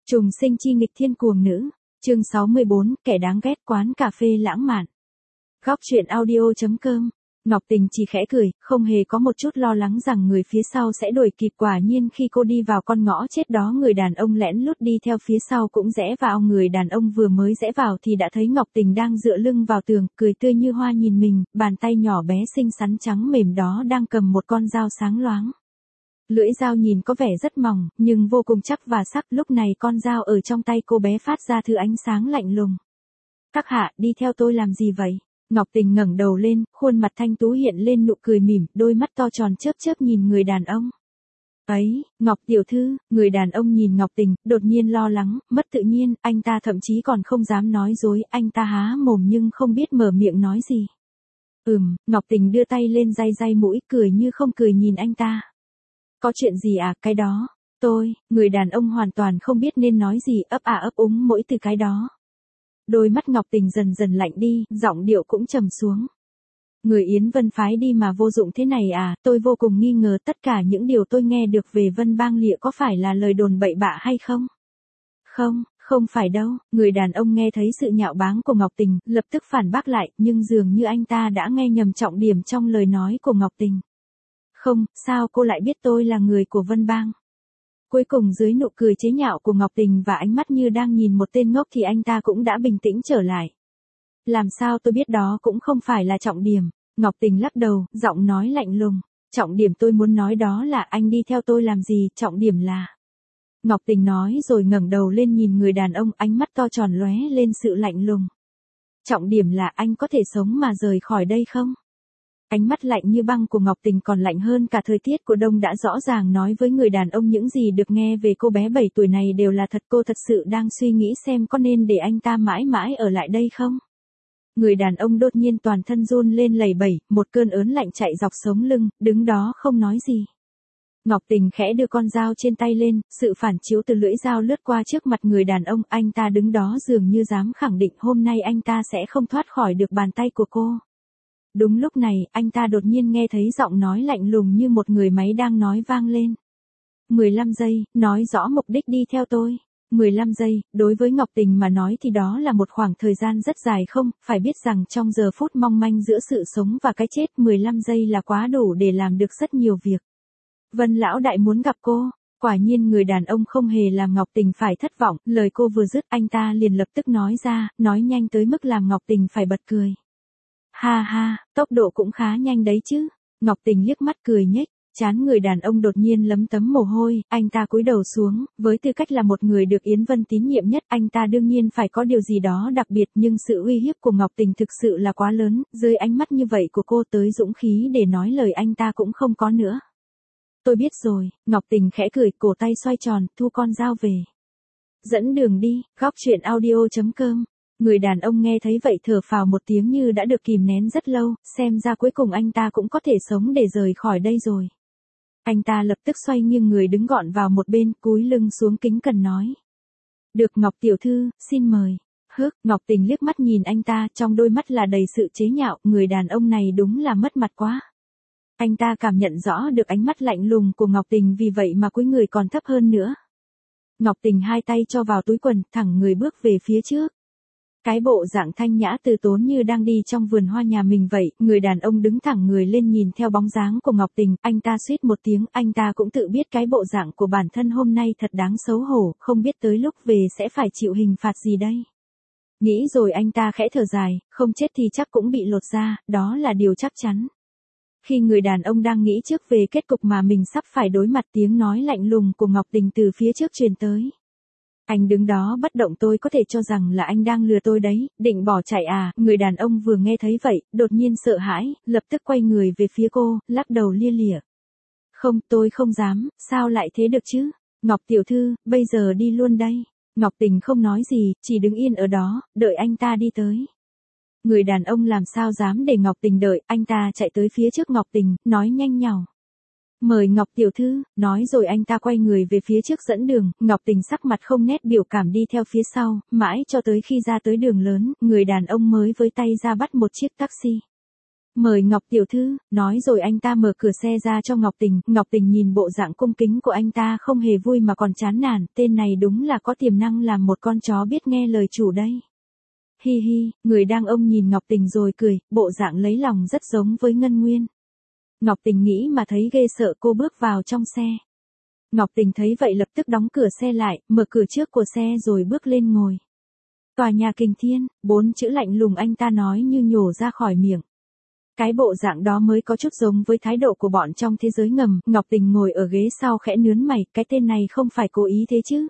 Trùng sinh chi nghịch thiên cuồng nữ. Chương 64, kẻ đáng ghét quán cà phê lãng mạn. Góc truyện audio.com. Ngọc Tình chỉ khẽ cười, không hề có một chút lo lắng rằng người phía sau sẽ đuổi kịp. Quả nhiên khi cô đi vào con ngõ chết đó, người đàn ông lén lút đi theo phía sau cũng rẽ vào. Người đàn ông vừa mới rẽ vào thì đã thấy Ngọc Tình đang dựa lưng vào tường, cười tươi như hoa nhìn mình, bàn tay nhỏ bé xinh xắn trắng mềm đó đang cầm một con dao sáng loáng. Lưỡi dao nhìn có vẻ rất mỏng, nhưng vô cùng chắc và sắc. Lúc này con dao ở trong tay cô bé phát ra thứ ánh sáng lạnh lùng. Các hạ, đi theo tôi làm gì vậy? Ngọc Tình ngẩng đầu lên, khuôn mặt thanh tú hiện lên nụ cười mỉm, đôi mắt to tròn chớp chớp nhìn người đàn ông. Ấy, Ngọc tiểu thư, người đàn ông nhìn Ngọc Tình, đột nhiên lo lắng, mất tự nhiên, anh ta thậm chí còn không dám nói dối, anh ta há mồm nhưng không biết mở miệng nói gì. Ngọc Tình đưa tay lên day day mũi, cười như không cười nhìn anh ta. Có chuyện gì à, cái đó, người đàn ông hoàn toàn không biết nên nói gì, ấp ấp úng mỗi từ cái đó. Đôi mắt Ngọc Tình dần dần lạnh đi, giọng điệu cũng trầm xuống. Người Yến Vân phái đi mà vô dụng thế này à, tôi vô cùng nghi ngờ tất cả những điều tôi nghe được về Vân Bang Lịa có phải là lời đồn bậy bạ hay không? Không phải đâu, người đàn ông nghe thấy sự nhạo báng của Ngọc Tình, lập tức phản bác lại, nhưng dường như anh ta đã nghe nhầm trọng điểm trong lời nói của Ngọc Tình. Không, sao cô lại biết tôi là người của Vân Bang? Cuối cùng dưới nụ cười chế nhạo của Ngọc Tình và ánh mắt như đang nhìn một tên ngốc thì anh ta cũng đã bình tĩnh trở lại. Làm sao tôi biết, đó cũng không phải là trọng điểm. Ngọc Tình lắc đầu, giọng nói lạnh lùng. Trọng điểm tôi muốn nói đó là anh đi theo tôi làm gì, trọng điểm là... Ngọc Tình nói rồi ngẩng đầu lên nhìn người đàn ông, ánh mắt to tròn lóe lên sự lạnh lùng. Trọng điểm là anh có thể sống mà rời khỏi đây không? Ánh mắt lạnh như băng của Ngọc Tình còn lạnh hơn cả thời tiết của đông đã rõ ràng nói với người đàn ông những gì được nghe về cô bé 7 tuổi này đều là thật. Cô thật sự đang suy nghĩ xem có nên để anh ta mãi mãi ở lại đây không? Người đàn ông đột nhiên toàn thân run lên lẩy bẩy, một cơn ớn lạnh chạy dọc sống lưng, đứng đó không nói gì. Ngọc Tình khẽ đưa con dao trên tay lên, sự phản chiếu từ lưỡi dao lướt qua trước mặt người đàn ông, anh ta đứng đó dường như dám khẳng định hôm nay anh ta sẽ không thoát khỏi được bàn tay của cô. Đúng lúc này, anh ta đột nhiên nghe thấy giọng nói lạnh lùng như một người máy đang nói vang lên. 15 giây, nói rõ mục đích đi theo tôi. 15 giây, đối với Ngọc Tình mà nói thì đó là một khoảng thời gian rất dài không, phải biết rằng trong giờ phút mong manh giữa sự sống và cái chết, 15 giây là quá đủ để làm được rất nhiều việc. Vân lão đại muốn gặp cô. Quả nhiên người đàn ông không hề làm Ngọc Tình phải thất vọng, lời cô vừa dứt anh ta liền lập tức nói ra, nói nhanh tới mức làm Ngọc Tình phải bật cười. Ha ha, tốc độ cũng khá nhanh đấy chứ. Ngọc Tình liếc mắt cười nhếch, trán người đàn ông đột nhiên lấm tấm mồ hôi, anh ta cúi đầu xuống, với tư cách là một người được Yến Vân tín nhiệm nhất, anh ta đương nhiên phải có điều gì đó đặc biệt, nhưng sự uy hiếp của Ngọc Tình thực sự là quá lớn, dưới ánh mắt như vậy của cô tới dũng khí để nói lời anh ta cũng không có nữa. Tôi biết rồi, Ngọc Tình khẽ cười, cổ tay xoay tròn, thu con dao về. Dẫn đường đi, góc truyện audio.com. Người đàn ông nghe thấy vậy thở phào một tiếng như đã được kìm nén rất lâu, xem ra cuối cùng anh ta cũng có thể sống để rời khỏi đây rồi. Anh ta lập tức xoay nghiêng người đứng gọn vào một bên, cúi lưng xuống kính cẩn nói. Được Ngọc tiểu thư, xin mời. Ngọc Tình liếc mắt nhìn anh ta, trong đôi mắt là đầy sự chế nhạo, người đàn ông này đúng là mất mặt quá. Anh ta cảm nhận rõ được ánh mắt lạnh lùng của Ngọc Tình, vì vậy mà cúi người còn thấp hơn nữa. Ngọc Tình hai tay cho vào túi quần, thẳng người bước về phía trước. Cái bộ dạng thanh nhã từ tốn như đang đi trong vườn hoa nhà mình vậy, người đàn ông đứng thẳng người lên nhìn theo bóng dáng của Ngọc Tình, anh ta suýt một tiếng, anh ta cũng tự biết cái bộ dạng của bản thân hôm nay thật đáng xấu hổ, không biết tới lúc về sẽ phải chịu hình phạt gì đây. Nghĩ rồi anh ta khẽ thở dài, không chết thì chắc cũng bị lột da, đó là điều chắc chắn. Khi người đàn ông đang nghĩ trước về kết cục mà mình sắp phải đối mặt, tiếng nói lạnh lùng của Ngọc Tình từ phía trước truyền tới. Anh đứng đó bất động, tôi có thể cho rằng là anh đang lừa tôi đấy, định bỏ chạy à? Người đàn ông vừa nghe thấy vậy, đột nhiên sợ hãi, lập tức quay người về phía cô, lắc đầu lia lịa. Không, tôi không dám, sao lại thế được chứ? Ngọc tiểu thư, bây giờ đi luôn đây. Ngọc Tình không nói gì, chỉ đứng yên ở đó, đợi anh ta đi tới. Người đàn ông làm sao dám để Ngọc Tình đợi, anh ta chạy tới phía trước Ngọc Tình, nói nhanh nhảu. Mời Ngọc tiểu thư, nói rồi anh ta quay người về phía trước dẫn đường, Ngọc Tình sắc mặt không nét biểu cảm đi theo phía sau, mãi cho tới khi ra tới đường lớn, người đàn ông mới với tay ra bắt một chiếc taxi. Mời Ngọc tiểu thư, nói rồi anh ta mở cửa xe ra cho Ngọc Tình nhìn bộ dạng cung kính của anh ta không hề vui mà còn chán nản, tên này đúng là có tiềm năng làm một con chó biết nghe lời chủ đây. Hi hi, người đàn ông nhìn Ngọc Tình rồi cười, bộ dạng lấy lòng rất giống với Ngân Nguyên. Ngọc Tình nghĩ mà thấy ghê sợ, cô bước vào trong xe. Ngọc Tình thấy vậy lập tức đóng cửa xe lại, mở cửa trước của xe rồi bước lên ngồi. Tòa nhà Kình Thiên, 4 chữ lạnh lùng anh ta nói như nhổ ra khỏi miệng. Cái bộ dạng đó mới có chút giống với thái độ của bọn trong thế giới ngầm. Ngọc Tình ngồi ở ghế sau khẽ nhướng mày, cái tên này không phải cố ý thế chứ.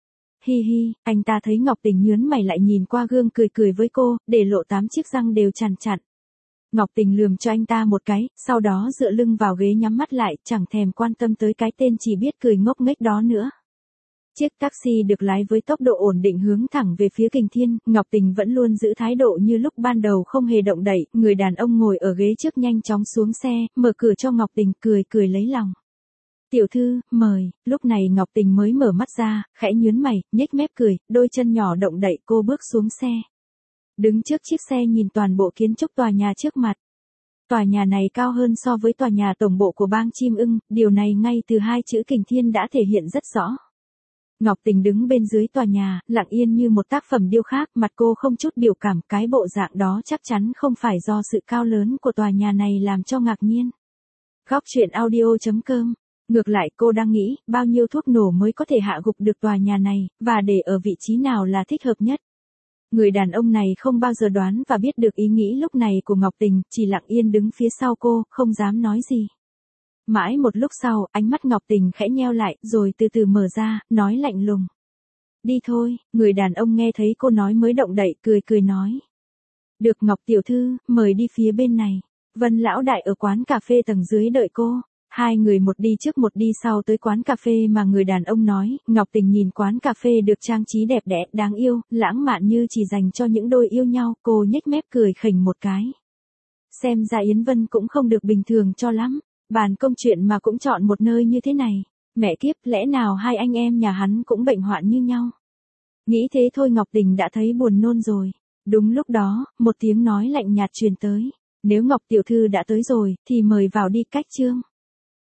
Hi hi, anh ta thấy Ngọc Tình nhướng mày lại nhìn qua gương cười với cô, để lộ 8 chiếc răng đều chằn chặn. Ngọc Tình lườm cho anh ta một cái, sau đó dựa lưng vào ghế nhắm mắt lại, chẳng thèm quan tâm tới cái tên chỉ biết cười ngốc nghếch đó nữa. Chiếc taxi được lái với tốc độ ổn định hướng thẳng về phía Kình Thiên, Ngọc Tình vẫn luôn giữ thái độ như lúc ban đầu không hề động đậy, người đàn ông ngồi ở ghế trước nhanh chóng xuống xe, mở cửa cho Ngọc Tình, cười lấy lòng. Tiểu thư, mời, lúc này Ngọc Tình mới mở mắt ra, khẽ nhướng mày, nhếch mép cười, đôi chân nhỏ động đậy cô bước xuống xe. Đứng trước chiếc xe nhìn toàn bộ kiến trúc tòa nhà trước mặt. Tòa nhà này cao hơn so với tòa nhà tổng bộ của bang Chim Ưng, điều này ngay từ 2 chữ Kình Thiên đã thể hiện rất rõ. Ngọc Tình đứng bên dưới tòa nhà, lặng yên như một tác phẩm điêu khắc, mặt cô không chút biểu cảm, cái bộ dạng đó chắc chắn không phải do sự cao lớn của tòa nhà này làm cho ngạc nhiên. Góc truyện audio.com. Ngược lại cô đang nghĩ, bao nhiêu thuốc nổ mới có thể hạ gục được tòa nhà này, và để ở vị trí nào là thích hợp nhất. Người đàn ông này không bao giờ đoán và biết được ý nghĩ lúc này của Ngọc Tình, chỉ lặng yên đứng phía sau cô, không dám nói gì. Mãi một lúc sau, ánh mắt Ngọc Tình khẽ nheo lại, rồi từ từ mở ra, nói lạnh lùng. Đi thôi, người đàn ông nghe thấy cô nói mới động đậy, cười nói. Được Ngọc tiểu thư, mời đi phía bên này. Vân lão đại ở quán cà phê tầng dưới đợi cô. Hai người một đi trước một đi sau tới quán cà phê mà người đàn ông nói. Ngọc Tình nhìn quán cà phê được trang trí đẹp đẽ, đáng yêu, lãng mạn như chỉ dành cho những đôi yêu nhau, cô nhếch mép cười khỉnh một cái. Xem ra Yến Vân cũng không được bình thường cho lắm. Bàn công chuyện mà cũng chọn một nơi như thế này. Mẹ kiếp, lẽ nào hai anh em nhà hắn cũng bệnh hoạn như nhau. Nghĩ thế thôi Ngọc Tình đã thấy buồn nôn rồi. Đúng lúc đó, một tiếng nói lạnh nhạt truyền tới. Nếu Ngọc tiểu thư đã tới rồi, thì mời vào đi. Cách chương